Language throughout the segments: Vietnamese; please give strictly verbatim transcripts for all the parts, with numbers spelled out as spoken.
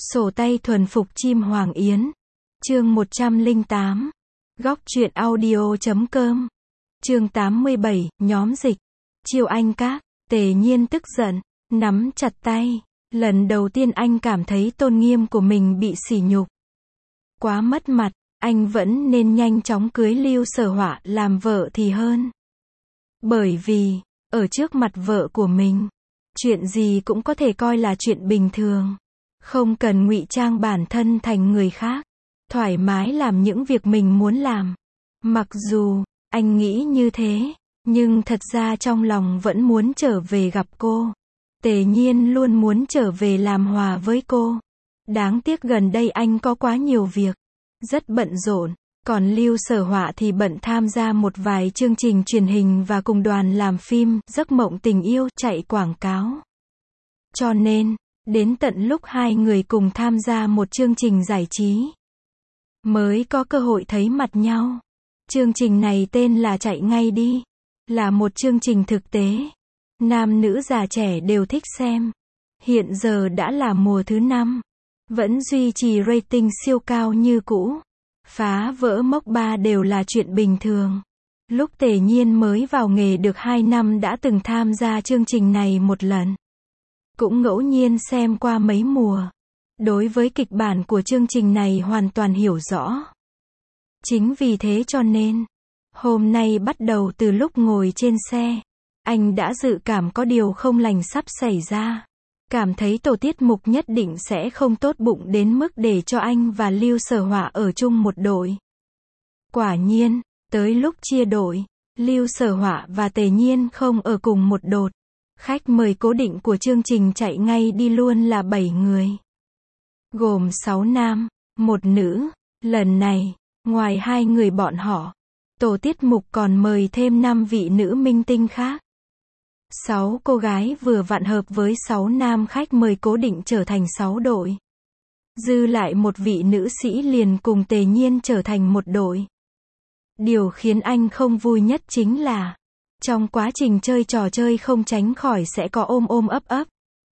Sổ tay thuần phục chim hoàng yến. Chương một trăm lẻ tám. Góc truyện audio chấm com. Chương tám mươi bảy, nhóm dịch. Chiêu anh các. Tề Nhiên tức giận, nắm chặt tay. Lần đầu tiên anh cảm thấy tôn nghiêm của mình bị sỉ nhục. Quá mất mặt, anh vẫn nên nhanh chóng cưới Lưu Sở Họa làm vợ thì hơn. Bởi vì, ở trước mặt vợ của mình, chuyện gì cũng có thể coi là chuyện bình thường. Không cần ngụy trang bản thân thành người khác. Thoải mái làm những việc mình muốn làm. Mặc dù, anh nghĩ như thế, nhưng thật ra trong lòng vẫn muốn trở về gặp cô. Tề Nhiên luôn muốn trở về làm hòa với cô. Đáng tiếc gần đây anh có quá nhiều việc. Rất bận rộn. Còn Lưu Sở Họa thì bận tham gia một vài chương trình truyền hình và cùng đoàn làm phim, Giấc mộng tình yêu, chạy quảng cáo. Cho nên, đến tận lúc hai người cùng tham gia một chương trình giải trí, mới có cơ hội thấy mặt nhau. Chương trình này tên là Chạy Ngay Đi. Là một chương trình thực tế. Nam nữ già trẻ đều thích xem. Hiện giờ đã là mùa thứ năm. Vẫn duy trì rating siêu cao như cũ. Phá vỡ mốc ba đều là chuyện bình thường. Lúc Tề Nhiên mới vào nghề được hai năm đã từng tham gia chương trình này một lần. Cũng ngẫu nhiên xem qua mấy mùa. Đối với kịch bản của chương trình này hoàn toàn hiểu rõ. Chính vì thế cho nên, hôm nay bắt đầu từ lúc ngồi trên xe, anh đã dự cảm có điều không lành sắp xảy ra. Cảm thấy tổ tiết mục nhất định sẽ không tốt bụng đến mức để cho anh và Lưu Sở Họa ở chung một đội. Quả nhiên, tới lúc chia đội, Lưu Sở Họa và Tề Nhiên không ở cùng một đột. Khách mời cố định của chương trình Chạy Ngay Đi luôn là bảy người. Gồm sáu nam, một nữ. Lần này, ngoài hai người bọn họ, tổ tiết mục còn mời thêm năm vị nữ minh tinh khác. Sáu cô gái vừa vặn hợp với sáu nam khách mời cố định trở thành sáu đội. Dư lại một vị nữ sĩ liền cùng Tề Nhiên trở thành một đội. Điều khiến anh không vui nhất chính là, trong quá trình chơi trò chơi không tránh khỏi sẽ có ôm ôm ấp ấp.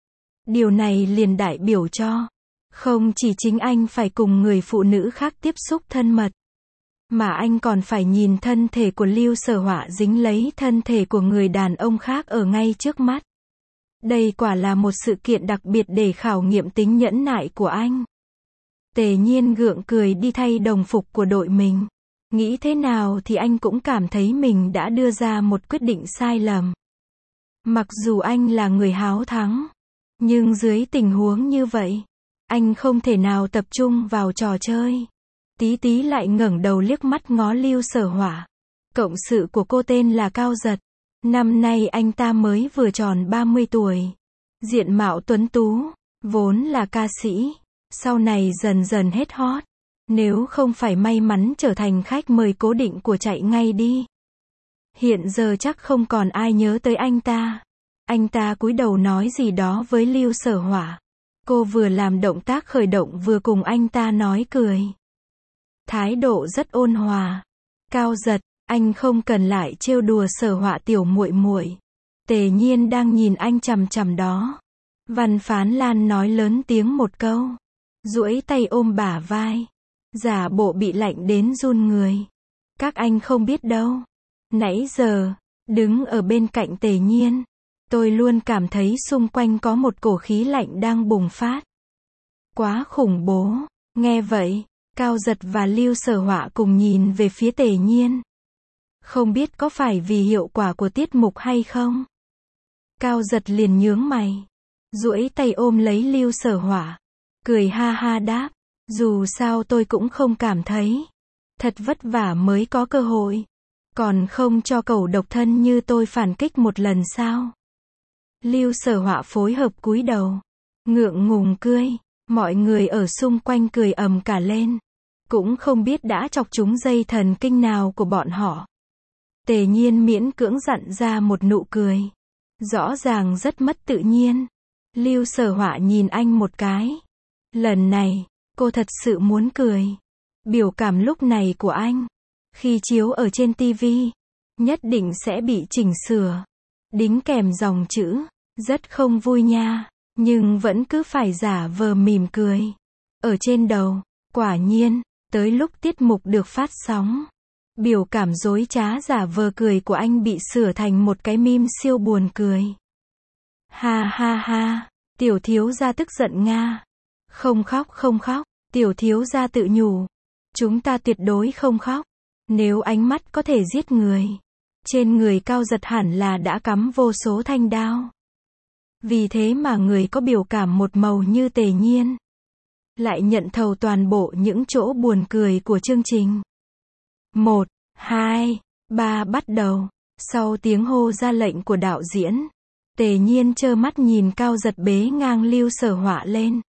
Điều này liền đại biểu cho, không chỉ chính anh phải cùng người phụ nữ khác tiếp xúc thân mật, mà anh còn phải nhìn thân thể của Lưu Sở Họa dính lấy thân thể của người đàn ông khác ở ngay trước mắt. Đây quả là một sự kiện đặc biệt để khảo nghiệm tính nhẫn nại của anh. Tề Nhiên gượng cười đi thay đồng phục của đội mình. Nghĩ thế nào thì anh cũng cảm thấy mình đã đưa ra một quyết định sai lầm. Mặc dù anh là người háo thắng, nhưng dưới tình huống như vậy, anh không thể nào tập trung vào trò chơi. Tí tí lại ngẩng đầu liếc mắt ngó Lưu Sở Họa. Cộng sự của cô tên là Cao Giật. Năm nay anh ta mới vừa tròn ba mươi tuổi. Diện mạo tuấn tú, vốn là ca sĩ, sau này dần dần hết hot. Nếu không phải may mắn trở thành khách mời cố định của Chạy Ngay Đi, hiện giờ chắc không còn ai nhớ tới anh ta. Anh ta cúi đầu nói gì đó với Lưu Sở Họa. Cô vừa làm động tác khởi động vừa cùng anh ta nói cười. Thái độ rất ôn hòa. Cao Giật, anh không cần lại trêu đùa Sở Họa tiểu muội muội. Tề Nhiên đang nhìn anh chằm chằm đó. Văn Phán Lan nói lớn tiếng một câu, duỗi tay ôm bả vai, giả bộ bị lạnh đến run người. Các anh không biết đâu. Nãy giờ, đứng ở bên cạnh Tề Nhiên, tôi luôn cảm thấy xung quanh có một cổ khí lạnh đang bùng phát. Quá khủng bố. Nghe vậy, Cao Giật và Lưu Sở Họa cùng nhìn về phía Tề Nhiên. Không biết có phải vì hiệu quả của tiết mục hay không? Cao Giật liền nhướng mày, duỗi tay ôm lấy Lưu Sở Họa, cười ha ha đáp, dù sao tôi cũng không cảm thấy. Thật vất vả mới có cơ hội. Còn không cho cẩu độc thân như tôi phản kích một lần sao? Lưu Sở Họa phối hợp cúi đầu, ngượng ngùng cười. Mọi người ở xung quanh cười ầm cả lên. Cũng không biết đã chọc trúng dây thần kinh nào của bọn họ. Tề Nhiên miễn cưỡng dặn ra một nụ cười. Rõ ràng rất mất tự nhiên. Lưu Sở Họa nhìn anh một cái. Lần này, cô thật sự muốn cười. Biểu cảm lúc này của anh, khi chiếu ở trên ti vi, nhất định sẽ bị chỉnh sửa. Đính kèm dòng chữ, rất không vui nha. nhưng vẫn cứ phải giả vờ mỉm cười. Ở trên đầu, quả nhiên, tới lúc tiết mục được phát sóng, biểu cảm dối trá giả vờ cười của anh bị sửa thành một cái meme siêu buồn cười. Ha ha ha, tiểu thiếu gia tức giận nga. Không khóc không khóc, tiểu thiếu gia tự nhủ. Chúng ta tuyệt đối không khóc. Nếu ánh mắt có thể giết người, trên người Cao Giật hẳn là đã cắm vô số thanh đao. Vì thế mà người có biểu cảm một màu như Tề Nhiên lại nhận thầu toàn bộ những chỗ buồn cười của chương trình. Một, hai, ba bắt đầu. Sau tiếng hô ra lệnh của đạo diễn, Tề Nhiên trơ mắt nhìn Cao Giật bế ngang Lưu Sở Họa lên,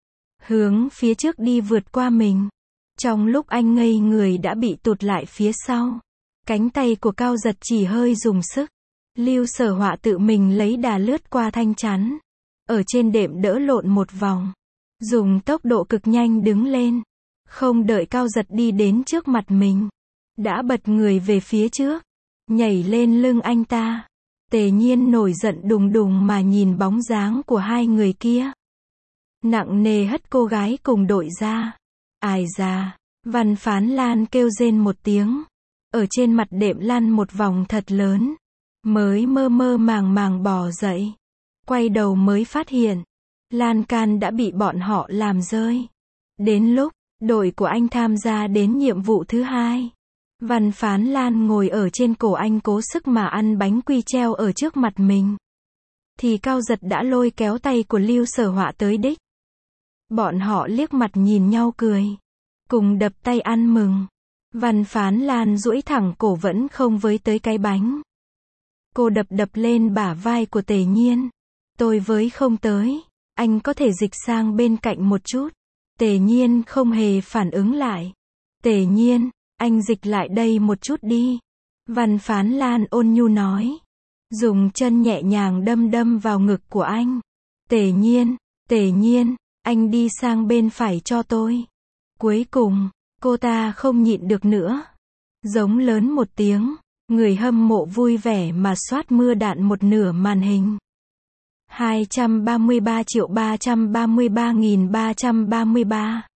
hướng phía trước đi vượt qua mình. Trong lúc anh ngây người đã bị tụt lại phía sau. Cánh tay của Cao Giật chỉ hơi dùng sức. Lưu Sở Họa tự mình lấy đà lướt qua thanh chắn. Ở trên đệm đỡ lộn một vòng. Dùng tốc độ cực nhanh đứng lên. Không đợi Cao Giật đi đến trước mặt mình, đã bật người về phía trước, nhảy lên lưng anh ta. Tề Nhiên nổi giận đùng đùng mà nhìn bóng dáng của hai người kia. Nặng nề hất cô gái cùng đội ra. Ai da, Văn Phán Lan kêu rên một tiếng. Ở trên mặt đệm lăn một vòng thật lớn. Mới mơ mơ màng màng bò dậy. Quay đầu mới phát hiện, lan can đã bị bọn họ làm rơi. Đến lúc, đội của anh tham gia đến nhiệm vụ thứ hai. Văn Phán Lan ngồi ở trên cổ anh cố sức mà ăn bánh quy treo ở trước mặt mình. Thì Cao Giật đã lôi kéo tay của Lưu Sở Họa tới đích. Bọn họ liếc mặt nhìn nhau cười. Cùng đập tay ăn mừng. Văn Phán Lan duỗi thẳng cổ vẫn không với tới cái bánh. Cô đập đập lên bả vai của Tề Nhiên. Tôi với không tới. Anh có thể dịch sang bên cạnh một chút. Tề Nhiên không hề phản ứng lại. Tề Nhiên, anh dịch lại đây một chút đi. Văn Phán Lan ôn nhu nói. Dùng chân nhẹ nhàng đâm đâm vào ngực của anh. Tề Nhiên, Tề Nhiên, anh đi sang bên phải cho tôi. Cuối cùng, cô ta không nhịn được nữa. Giống lớn một tiếng, người hâm mộ vui vẻ mà soát mưa đạn một nửa màn hình. hai trăm ba mươi ba triệu ba trăm ba mươi ba nghìn ba trăm ba mươi ba.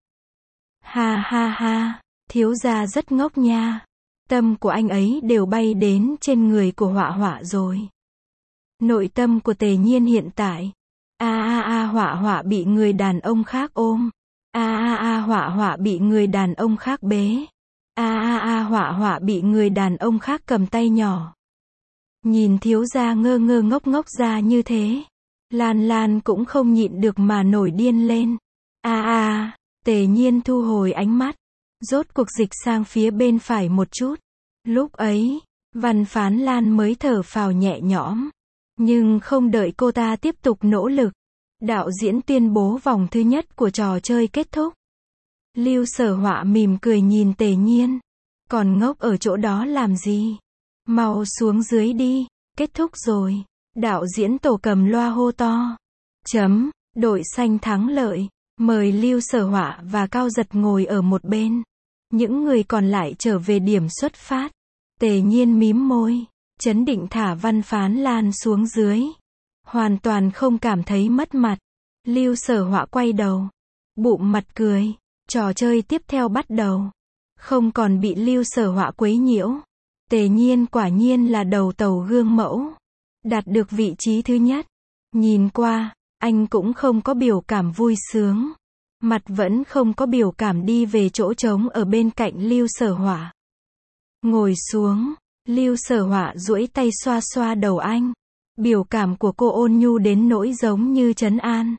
Ha ha ha, thiếu gia rất ngốc nha. Tâm của anh ấy đều bay đến trên người của Họa Họa rồi. Nội tâm của Tề Nhiên hiện tại. A a a Họa Họa bị người đàn ông khác ôm. A a a Họa Họa bị người đàn ông khác bế. A a a Họa Họa bị người đàn ông khác cầm tay nhỏ. Nhìn thiếu gia ngơ ngơ ngốc ngốc ra như thế, Lan Lan cũng không nhịn được mà nổi điên lên. A a, Tề Nhiên thu hồi ánh mắt, rốt cuộc dịch sang phía bên phải một chút. Lúc ấy, Văn Phán Lan mới thở phào nhẹ nhõm. Nhưng không đợi cô ta tiếp tục nỗ lực, đạo diễn tuyên bố vòng thứ nhất của trò chơi kết thúc. Lưu Sở Họa mỉm cười nhìn Tề Nhiên. Còn ngốc ở chỗ đó làm gì? Mau xuống dưới đi, kết thúc rồi. Đạo diễn tổ cầm loa hô to. Chấm, đội xanh thắng lợi. Mời Lưu Sở Họa và Cao Giật ngồi ở một bên. Những người còn lại trở về điểm xuất phát. Tề Nhiên mím môi, trấn định thả Văn Phán Lan xuống dưới. Hoàn toàn không cảm thấy mất mặt. Lưu Sở Họa quay đầu, bụng mặt cười. Trò chơi tiếp theo bắt đầu. Không còn bị Lưu Sở Họa quấy nhiễu. Tề Nhiên quả nhiên là đầu tàu gương mẫu. Đạt được vị trí thứ nhất. Nhìn qua, anh cũng không có biểu cảm vui sướng. Mặt vẫn không có biểu cảm đi về chỗ trống ở bên cạnh Lưu Sở Họa. Ngồi xuống, Lưu Sở Họa duỗi tay xoa xoa đầu anh. Biểu cảm của cô ôn nhu đến nỗi giống như trấn an.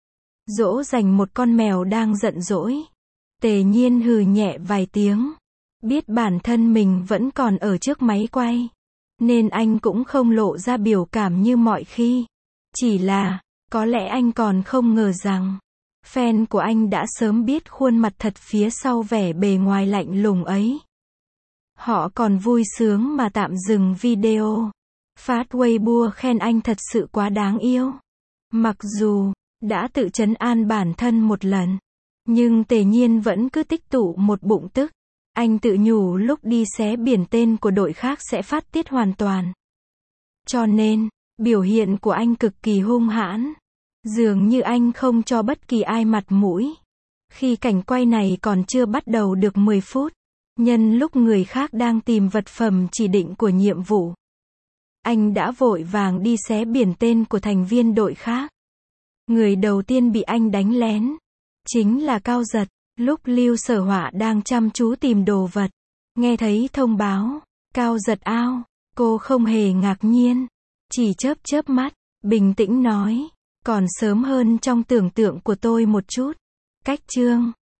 Dỗ dành một con mèo đang giận dỗi. Tề Nhiên hừ nhẹ vài tiếng. Biết bản thân mình vẫn còn ở trước máy quay, nên anh cũng không lộ ra biểu cảm như mọi khi. Chỉ là, có lẽ anh còn không ngờ rằng, fan của anh đã sớm biết khuôn mặt thật phía sau vẻ bề ngoài lạnh lùng ấy. Họ còn vui sướng mà tạm dừng video, phát Weibo khen anh thật sự quá đáng yêu. Mặc dù đã tự trấn an bản thân một lần, nhưng Tề Nhiên vẫn cứ tích tụ một bụng tức. Anh tự nhủ lúc đi xé biển tên của đội khác sẽ phát tiết hoàn toàn. Cho nên, biểu hiện của anh cực kỳ hung hãn. Dường như anh không cho bất kỳ ai mặt mũi. Khi cảnh quay này còn chưa bắt đầu được mười phút, nhân lúc người khác đang tìm vật phẩm chỉ định của nhiệm vụ, anh đã vội vàng đi xé biển tên của thành viên đội khác. Người đầu tiên bị anh đánh lén chính là Cao Giật. Lúc Lưu Sở Họa đang chăm chú tìm đồ vật, nghe thấy thông báo, Cao Giật ao, cô không hề ngạc nhiên, chỉ chớp chớp mắt, bình tĩnh nói, còn sớm hơn trong tưởng tượng của tôi một chút. Cách chương